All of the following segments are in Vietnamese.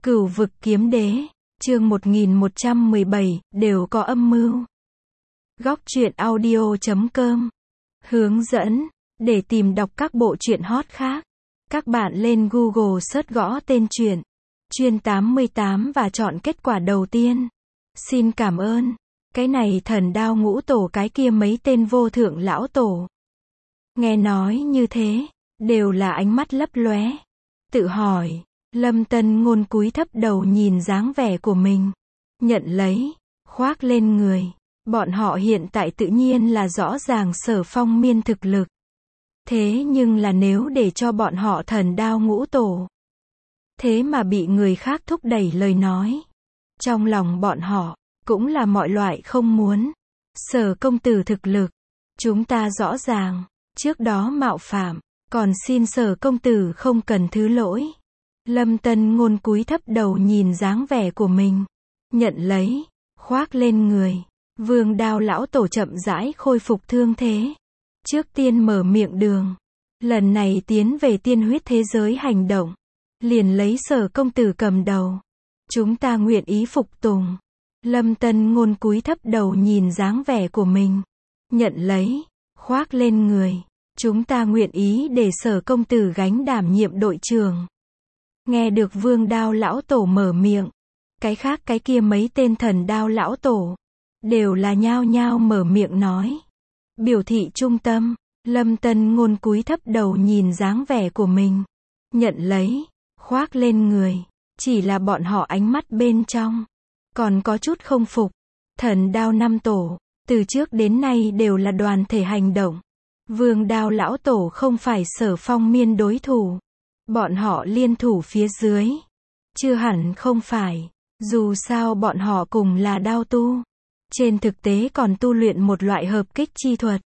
Cửu vực kiếm đế, chương 1117, đều có âm mưu. Góc truyện audio.com hướng dẫn, để tìm đọc các bộ truyện hot khác. Các bạn lên Google search gõ tên truyện, Chuyên 88 và chọn kết quả đầu tiên. Xin cảm ơn. Cái này thần đao ngũ tổ, cái kia mấy tên vô thượng lão tổ. Nghe nói như thế, đều là ánh mắt lấp lóe. Tự hỏi, Lâm Tân Ngôn cúi thấp đầu nhìn dáng vẻ của mình. Nhận lấy, khoác lên người. Bọn họ hiện tại tự nhiên là rõ ràng Sở Phong Miên thực lực. Thế nhưng là nếu để cho bọn họ thần đao ngũ tổ, thế mà bị người khác thúc đẩy lời nói, trong lòng bọn họ, cũng là mọi loại không muốn. Sở công tử thực lực, chúng ta rõ ràng, trước đó mạo phạm, còn xin Sở công tử không cần thứ lỗi. Lâm Tân Ngôn cúi thấp đầu nhìn dáng vẻ của mình. Nhận lấy, khoác lên người. Vương Đao lão tổ chậm rãi khôi phục thương thế. Trước tiên mở miệng đường. Lần này tiến về tiên huyết thế giới hành động. Liền lấy Sở công tử cầm đầu. Chúng ta nguyện ý phục tùng. Lâm Tân Ngôn cúi thấp đầu nhìn dáng vẻ của mình. Nhận lấy, khoác lên người. Chúng ta nguyện ý để Sở công tử gánh đảm nhiệm đội trưởng. Nghe được Vương Đao lão tổ mở miệng, cái khác cái kia mấy tên thần đao lão tổ, đều là nhao nhao mở miệng nói. Biểu thị trung tâm, Lâm Tân Ngôn cúi thấp đầu nhìn dáng vẻ của mình. Nhận lấy, khoác lên người, chỉ là bọn họ ánh mắt bên trong, còn có chút không phục. Thần đao năm tổ, từ trước đến nay đều là đoàn thể hành động. Vương Đao lão tổ không phải Sở Phong Miên đối thủ. Bọn họ liên thủ phía dưới. Chưa hẳn không phải. Dù sao bọn họ cùng là đao tu. Trên thực tế còn tu luyện một loại hợp kích chi thuật.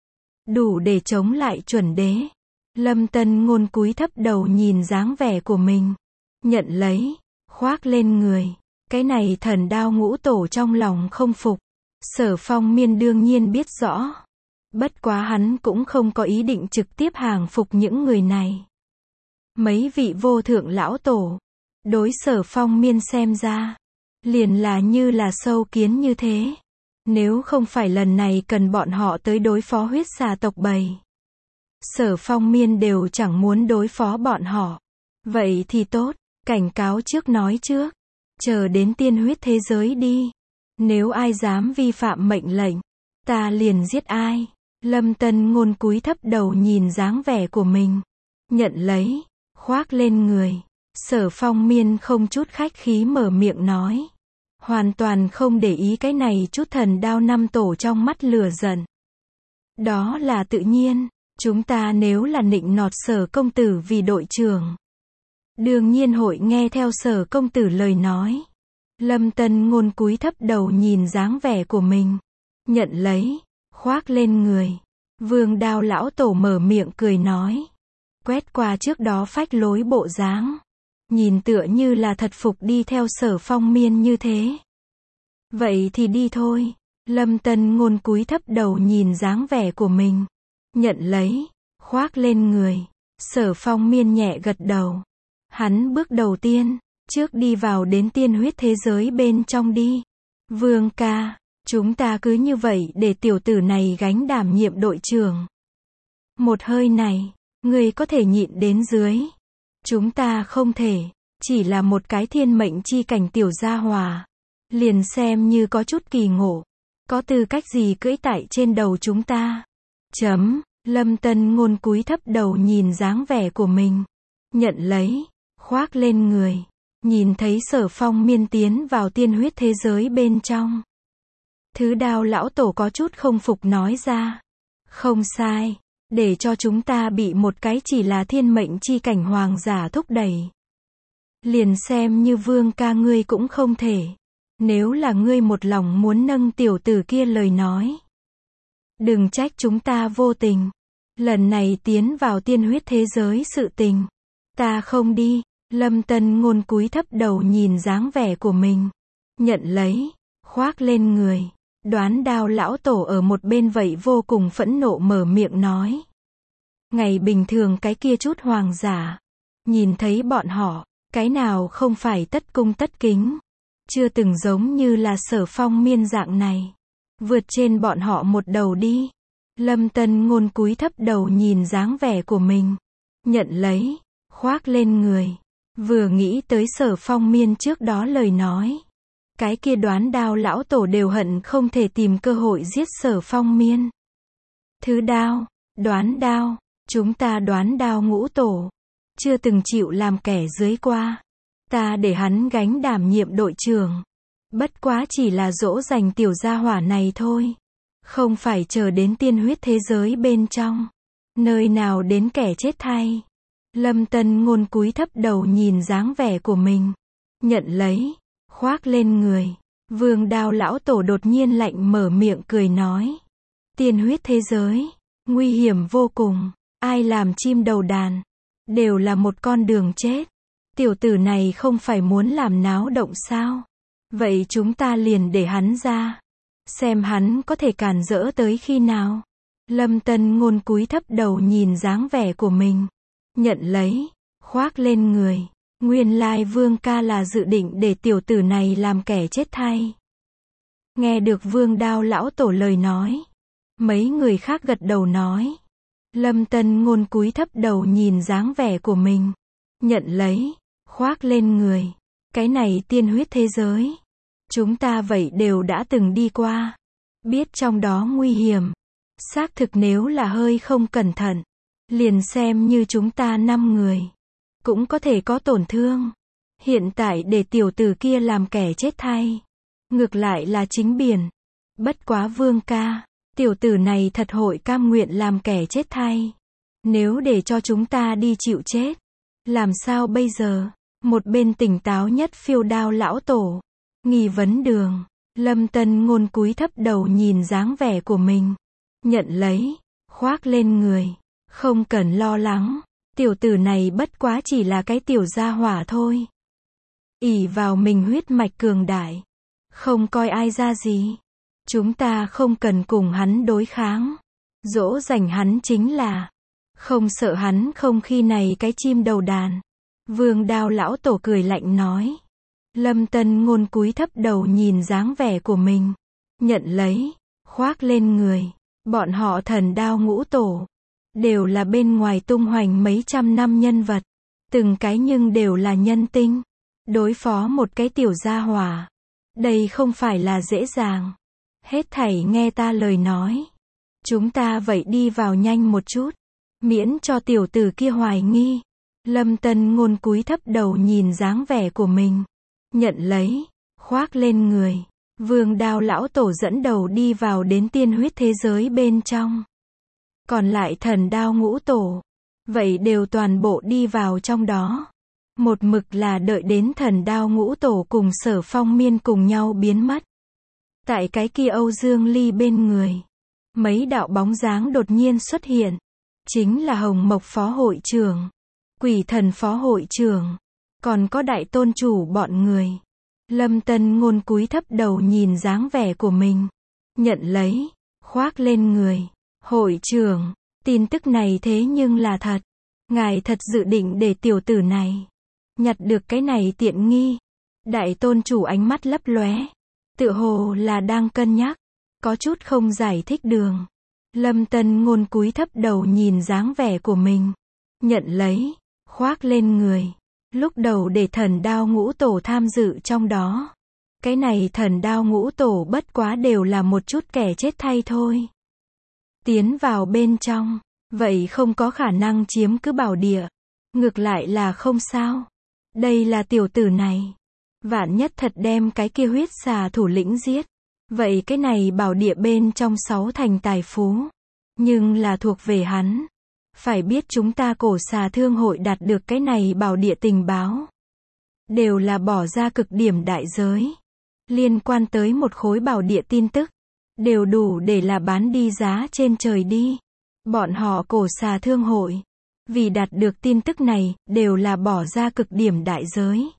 Đủ để chống lại chuẩn đế. Lâm Tân Ngôn cúi thấp đầu nhìn dáng vẻ của mình. Nhận lấy, khoác lên người. Cái này thần đao ngũ tổ trong lòng không phục. Sở Phong Miên đương nhiên biết rõ. Bất quá hắn cũng không có ý định trực tiếp hàng phục những người này. Mấy vị vô thượng lão tổ, đối Sở Phong Miên xem ra, liền là như là sâu kiến như thế. Nếu không phải lần này cần bọn họ tới đối phó huyết xà tộc bầy, Sở Phong Miên đều chẳng muốn đối phó bọn họ. Vậy thì tốt, cảnh cáo trước nói trước, chờ đến tiên huyết thế giới đi. Nếu ai dám vi phạm mệnh lệnh, ta liền giết ai. Lâm Tân Ngôn cúi thấp đầu nhìn dáng vẻ của mình. Nhận lấy, khoác lên người. Sở Phong Miên không chút khách khí mở miệng nói. Hoàn toàn không để ý cái này chút thần đao năm tổ trong mắt lửa giận. Đó là tự nhiên, chúng ta nếu là nịnh nọt Sở công tử vì đội trưởng, đương nhiên hội nghe theo Sở công tử lời nói. Lâm Tân Ngôn cúi thấp đầu nhìn dáng vẻ của mình. Nhận lấy, khoác lên người. Vương Đao lão tổ mở miệng cười nói. Quét qua trước đó phách lối bộ dáng. Nhìn tựa như là thật phục đi theo Sở Phong Miên như thế. Vậy thì đi thôi. Lâm Tân Ngôn cúi thấp đầu nhìn dáng vẻ của mình. Nhận lấy, khoác lên người. Sở Phong Miên nhẹ gật đầu. Hắn bước đầu tiên, trước đi vào đến tiên huyết thế giới bên trong đi. Vương ca, chúng ta cứ như vậy để tiểu tử này gánh đảm nhiệm đội trưởng. Một hơi này, người có thể nhịn đến dưới. Chúng ta không thể, chỉ là một cái thiên mệnh chi cảnh tiểu gia hòa. Liền xem như có chút kỳ ngộ. Có tư cách gì cưỡi tại trên đầu chúng ta? Lâm Tân Ngôn cúi thấp đầu nhìn dáng vẻ của mình. Nhận lấy, khoác lên người. Nhìn thấy Sở Phong Miên tiến vào tiên huyết thế giới bên trong. Thứ đao lão tổ có chút không phục nói ra. Không sai, để cho chúng ta bị một cái chỉ là thiên mệnh chi cảnh hoàng giả thúc đẩy. Liền xem như Vương ca ngươi cũng không thể. Nếu là ngươi một lòng muốn nâng tiểu tử kia lời nói, đừng trách chúng ta vô tình. Lần này tiến vào tiên huyết thế giới sự tình, ta không đi. Lâm Tân Ngôn cúi thấp đầu nhìn dáng vẻ của mình. Nhận lấy, khoác lên người. Đoán Đao lão tổ ở một bên vậy vô cùng phẫn nộ mở miệng nói. Ngày bình thường cái kia chút hoàng giả, nhìn thấy bọn họ, Cái nào không phải tất cung tất kính. Chưa từng giống như là Sở Phong Miên dạng này. Vượt trên bọn họ một đầu đi. Lâm Tân Ngôn cúi thấp đầu nhìn dáng vẻ của mình. Nhận lấy, khoác lên người. Vừa nghĩ tới Sở Phong Miên trước đó lời nói. Cái kia Đoán Đao lão tổ đều hận không thể tìm cơ hội giết Sở Phong Miên. Thứ Đao, Đoán Đao, chúng ta Đoán Đao ngũ tổ. Chưa từng chịu làm kẻ dưới qua. Ta để hắn gánh đảm nhiệm đội trưởng. Bất quá chỉ là dỗ dành tiểu gia hỏa này thôi. Không phải chờ đến tiên huyết thế giới bên trong. Nơi nào đến kẻ chết thay. Lâm Tân Ngôn cúi thấp đầu nhìn dáng vẻ của mình. Nhận lấy, khoác lên người. Vương Đao lão tổ đột nhiên lạnh mở miệng cười nói. Tiên huyết thế giới, nguy hiểm vô cùng. Ai làm chim đầu đàn, đều là một con đường chết. Tiểu tử này không phải muốn làm náo động sao? Vậy chúng ta liền để hắn ra. Xem hắn có thể cản rỡ tới khi nào. Lâm Tân Ngôn cúi thấp đầu nhìn dáng vẻ của mình. Nhận lấy, khoác lên người. Nguyên lai Vương ca là dự định để tiểu tử này làm kẻ chết thay. Nghe được Vương Đao lão tổ lời nói. Mấy người khác gật đầu nói. Lâm Tân Ngôn cúi thấp đầu nhìn dáng vẻ của mình. Nhận lấy, khoác lên người. Cái này tiên huyết thế giới. Chúng ta vậy đều đã từng đi qua. Biết trong đó nguy hiểm. Xác thực nếu là hơi không cẩn thận. Liền xem như chúng ta 5 người. Cũng có thể có tổn thương. Hiện tại để tiểu tử kia làm kẻ chết thay. Ngược lại là chính biển. Bất quá Vương ca. Tiểu tử này thật hội cam nguyện làm kẻ chết thay. Nếu để cho chúng ta đi chịu chết. Làm sao bây giờ? Một bên tỉnh táo nhất Phiêu Đao lão tổ. Nghi vấn đường. Lâm Tân Ngôn cúi thấp đầu nhìn dáng vẻ của mình. Nhận lấy, khoác lên người. Không cần lo lắng. Tiểu tử này bất quá chỉ là cái tiểu gia hỏa thôi. Ỷ vào mình huyết mạch cường đại. Không coi ai ra gì. Chúng ta không cần cùng hắn đối kháng. Dỗ dành hắn chính là. Không sợ hắn không khi này cái chim đầu đàn. Vương Đao lão tổ cười lạnh nói. Lâm Tân Ngôn cúi thấp đầu nhìn dáng vẻ của mình. Nhận lấy, khoác lên người. Bọn họ Thần Đao ngũ tổ. Đều là bên ngoài tung hoành mấy trăm năm nhân vật. Từng cái nhưng đều là nhân tinh. Đối phó một cái tiểu gia hỏa. Đây không phải là dễ dàng. Hết thảy nghe ta lời nói. Chúng ta vậy đi vào nhanh một chút. Miễn cho tiểu tử kia hoài nghi. Lâm Tân Ngôn cúi thấp đầu nhìn dáng vẻ của mình. Nhận lấy, khoác lên người. Vương Đao lão tổ dẫn đầu đi vào đến tiên huyết thế giới bên trong. Còn lại Thần Đao ngũ tổ. Vậy đều toàn bộ đi vào trong đó. Một mực là đợi đến Thần Đao ngũ tổ cùng Sở Phong Miên cùng nhau biến mất. Tại cái kia Âu Dương Ly bên người. Mấy đạo bóng dáng đột nhiên xuất hiện. Chính là Hồng Mộc phó hội trưởng. Quỷ Thần phó hội trưởng. Còn có đại tôn chủ bọn người. Lâm Tân Ngôn cúi thấp đầu nhìn dáng vẻ của mình. Nhận lấy, khoác lên người. Hội trưởng, tin tức này thế nhưng là thật. Ngài thật dự định để tiểu tử này nhặt được cái này tiện nghi. Đại tôn chủ ánh mắt lấp lóe. Tựa hồ là đang cân nhắc. Có chút không giải thích đường. Lâm Tân Ngôn cúi thấp đầu nhìn dáng vẻ của mình. Nhận lấy, khoác lên người. Lúc đầu để Thần Đao ngũ tổ tham dự trong đó. Cái này Thần Đao ngũ tổ bất quá đều là một chút kẻ chết thay thôi. Tiến vào bên trong. Vậy không có khả năng chiếm cứ bảo địa. Ngược lại là không sao. Đây là tiểu tử này. Vạn nhất thật đem cái kia huyết xà thủ lĩnh giết. Vậy cái này bảo địa bên trong 6 thành tài phú. Nhưng là thuộc về hắn. Phải biết chúng ta Cổ Xà Thương hội đạt được cái này bảo địa tình báo. Đều là bỏ ra cực điểm đại giới. Liên quan tới một khối bảo địa tin tức. Đều đủ để là bán đi giá trên trời đi. Bọn họ Cổ Xà Thương hội. Vì đạt được tin tức này, đều là bỏ ra cực điểm đại giới.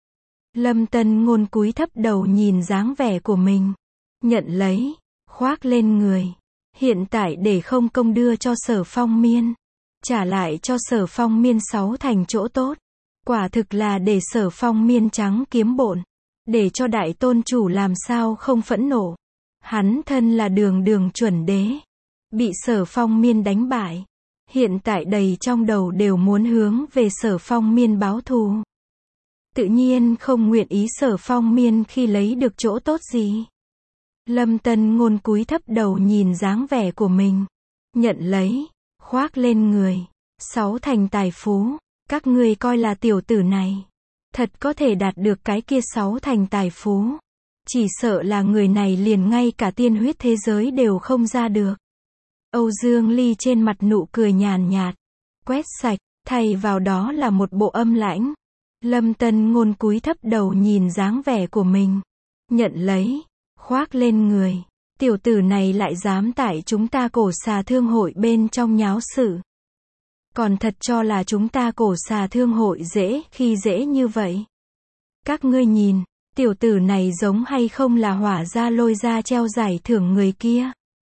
Lâm Tân Ngôn cúi thấp đầu nhìn dáng vẻ của mình. Nhận lấy, khoác lên người. Hiện tại để không công đưa cho Sở Phong Miên. Trả lại cho Sở Phong Miên 6 thành chỗ tốt. Quả thực là để Sở Phong miên trắng kiếm bộn. Để cho đại tôn chủ làm sao không phẫn nộ. Hắn thân là đường đường chuẩn đế. Bị Sở Phong miên đánh bại. Hiện tại đầy trong đầu đều muốn hướng về Sở Phong miên báo thù. Tự nhiên không nguyện ý Sở Phong miên khi lấy được chỗ tốt gì. Lâm Tân Ngôn cúi thấp đầu nhìn dáng vẻ của mình. Nhận lấy. Khoác lên người. 6 thành tài phú. Các ngươi coi là tiểu tử này. Thật có thể đạt được cái kia 6 thành tài phú. Chỉ sợ là người này liền ngay cả tiên huyết thế giới đều không ra được. Âu Dương Ly trên mặt nụ cười nhàn nhạt. Quét sạch, thay vào đó là một bộ âm lãnh. Lâm Tân Ngôn cúi thấp đầu nhìn dáng vẻ của mình. Nhận lấy. Khoác lên người. Tiểu tử này lại dám tại chúng ta Cổ Xà Thương hội bên trong nháo sự. Còn thật cho là chúng ta Cổ Xà Thương hội dễ khi dễ như vậy. Các ngươi nhìn, tiểu tử này giống hay không là Hỏa Gia Lôi Gia treo giải thưởng người kia.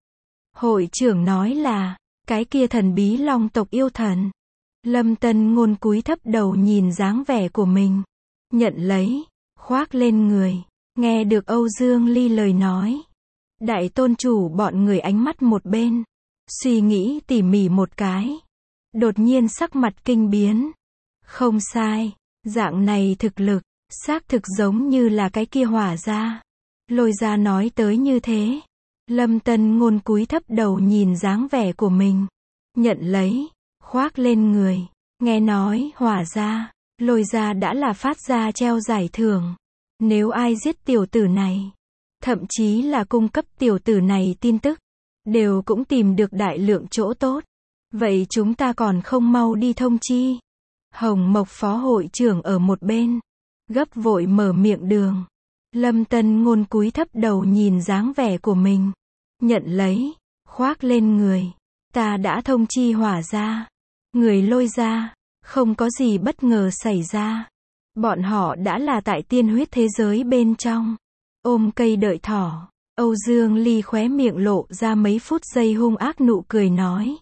Hội trưởng nói là, cái kia thần bí long tộc yêu thần. Lâm Tân Ngôn cúi thấp đầu nhìn dáng vẻ của mình. Nhận lấy, khoác lên người. Nghe được Âu Dương Ly lời nói. Đại tôn chủ bọn người ánh mắt một bên. Suy nghĩ tỉ mỉ một cái. Đột nhiên sắc mặt kinh biến. Không sai, dạng này thực lực, xác thực giống như là cái kia Hỏa Gia. Lôi Gia nói tới như thế. Lâm Tân Ngôn cúi thấp đầu nhìn dáng vẻ của mình. Nhận lấy, khoác lên người. Nghe nói Hỏa Gia, Lôi Gia đã là phát ra treo giải thưởng. Nếu ai giết tiểu tử này, thậm chí là cung cấp tiểu tử này tin tức, đều cũng tìm được đại lượng chỗ tốt. Vậy chúng ta còn không mau đi thông chi. Hồng Mộc phó hội trưởng ở một bên, gấp vội mở miệng đường. Lâm Tân Ngôn cúi thấp đầu nhìn dáng vẻ của mình. Nhận lấy, khoác lên người. Ta đã thông chi Hỏa Gia. Người Lôi Gia, không có gì bất ngờ xảy ra. Bọn họ đã là tại tiên huyết thế giới bên trong. Ôm cây đợi thỏ. Âu Dương Ly khóe miệng lộ ra mấy phút giây hung ác nụ cười nói.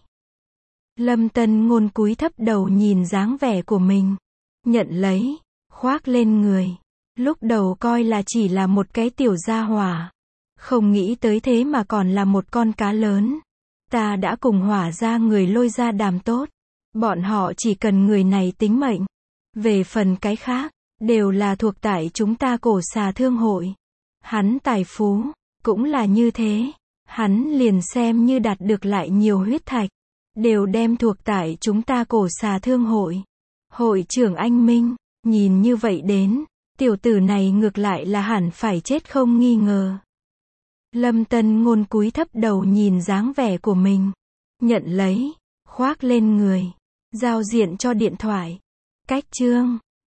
Lâm Tân Ngôn cúi thấp đầu nhìn dáng vẻ của mình. Nhận lấy, khoác lên người. Lúc đầu coi là chỉ là một cái tiểu gia hỏa. Không nghĩ tới thế mà còn là một con cá lớn. Ta đã cùng Hỏa Gia người Lôi Gia đàm tốt. Bọn họ chỉ cần người này tính mệnh. Về phần cái khác, đều là thuộc tại chúng ta Cổ Xà Thương hội. Hắn tài phú, cũng là như thế. Hắn liền xem như đạt được lại nhiều huyết thạch. Đều đem thuộc tại chúng ta Cổ Xà Thương hội. Hội trưởng anh Minh, nhìn như vậy đến, tiểu tử này ngược lại là hẳn phải chết không nghi ngờ. Lâm Tân Ngôn cúi thấp đầu nhìn dáng vẻ của mình. Nhận lấy, khoác lên người. Giao diện cho điện thoại. Cách chương